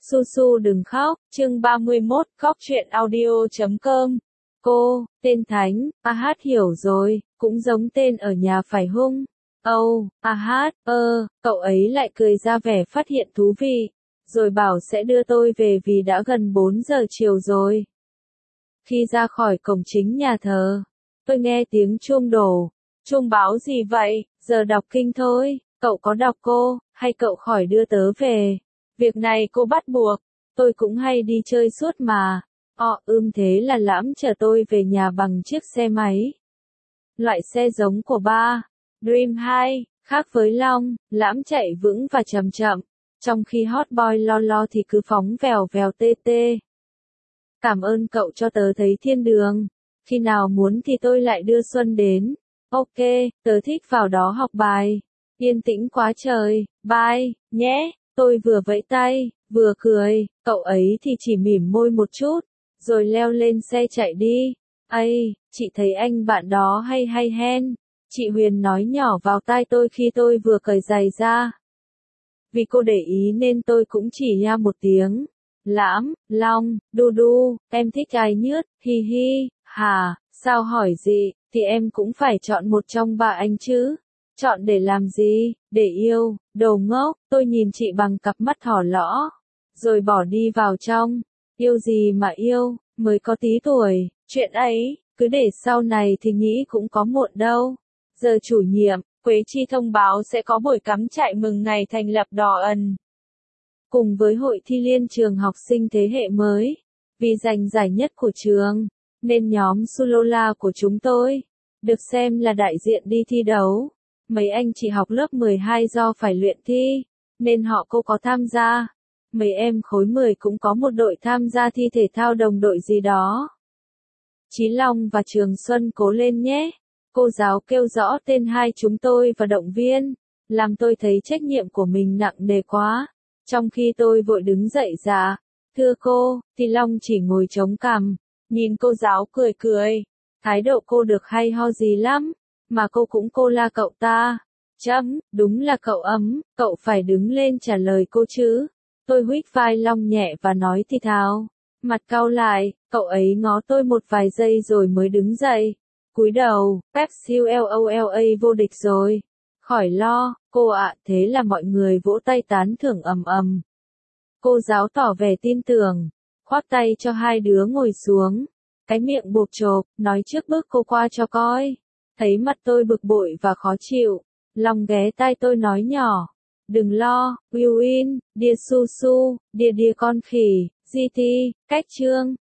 Su Su đừng khóc, chương 31, khóc chuyện audio.com. Cô, tên Thánh, hát hiểu rồi, cũng giống tên ở nhà phải hung. Hát, cậu ấy lại cười ra vẻ phát hiện thú vị, rồi bảo sẽ đưa tôi về vì đã gần 4 giờ chiều rồi. Khi ra khỏi cổng chính nhà thờ, tôi nghe tiếng chuông đổ. Chuông báo gì vậy? Giờ đọc kinh thôi, cậu có đọc cô, hay cậu khỏi đưa tớ về? Việc này cô bắt buộc, tôi cũng hay đi chơi suốt mà. Thế là Lãm chở tôi về nhà bằng chiếc xe máy. Loại xe giống của ba, Dream 2, khác với Long, Lãm chạy vững và chậm chậm, trong khi Hot Boy lo lo thì cứ phóng vèo vèo tê tê. Cảm ơn cậu cho tớ thấy thiên đường, khi nào muốn thì tôi lại đưa Xuân đến. Ok, tớ thích vào đó học bài. Yên tĩnh quá trời, bye, nhé. Tôi vừa vẫy tay, vừa cười, cậu ấy thì chỉ mỉm môi một chút, rồi leo lên xe chạy đi. Chị thấy anh bạn đó hay hen. Chị Huyền nói nhỏ vào tai tôi khi tôi vừa cởi giày ra. Vì cô để ý nên tôi cũng chỉ nha một tiếng. Lãm, Long, Đu, em thích ai nhất, hi hi, hả, sao hỏi gì, thì em cũng phải chọn một trong ba anh chứ. Chọn để làm gì? Để yêu, đồ ngốc, tôi nhìn chị bằng cặp mắt thỏ lõ, rồi bỏ đi vào trong. Yêu gì mà yêu, mới có tí tuổi, chuyện ấy, cứ để sau này thì nghĩ cũng có muộn đâu. Giờ chủ nhiệm, Quế Chi thông báo sẽ có buổi cắm trại mừng ngày thành lập Đỏ Ẩn. Cùng với hội thi liên trường học sinh thế hệ mới, vì giành giải nhất của trường, nên nhóm Sulola của chúng tôi, được xem là đại diện đi thi đấu. Mấy anh chị học lớp 12 do phải luyện thi, nên họ cô có tham gia. Mấy em khối 10 cũng có một đội tham gia thi thể thao đồng đội gì đó. Chí Long và Trường Xuân cố lên nhé. Cô giáo kêu rõ tên hai chúng tôi và động viên, làm tôi thấy trách nhiệm của mình nặng nề quá. Trong khi tôi vội đứng dậy dạ, thưa cô, thì Long chỉ ngồi chống cằm, nhìn cô giáo cười. Thái độ cô được hay ho gì lắm, mà cô la cậu ta. Đúng là cậu ấm, cậu phải đứng lên trả lời cô chứ. Tôi huých vai Long nhẹ và nói thì thào. Mặt cau lại, cậu ấy ngó tôi một vài giây rồi mới đứng dậy. Cúi đầu, Pepsi LOLA vô địch rồi. Khỏi lo, cô ạ, thế là mọi người vỗ tay tán thưởng ầm. Cô giáo tỏ vẻ tin tưởng, khoác tay cho hai đứa ngồi xuống. Cái miệng bộp chộp, nói trước bước cô qua cho coi. Thấy mặt tôi bực bội và khó chịu, Long ghé tai tôi nói nhỏ. Đừng lo, Will in, dear Su Su, dear con khỉ, GT, cách chương.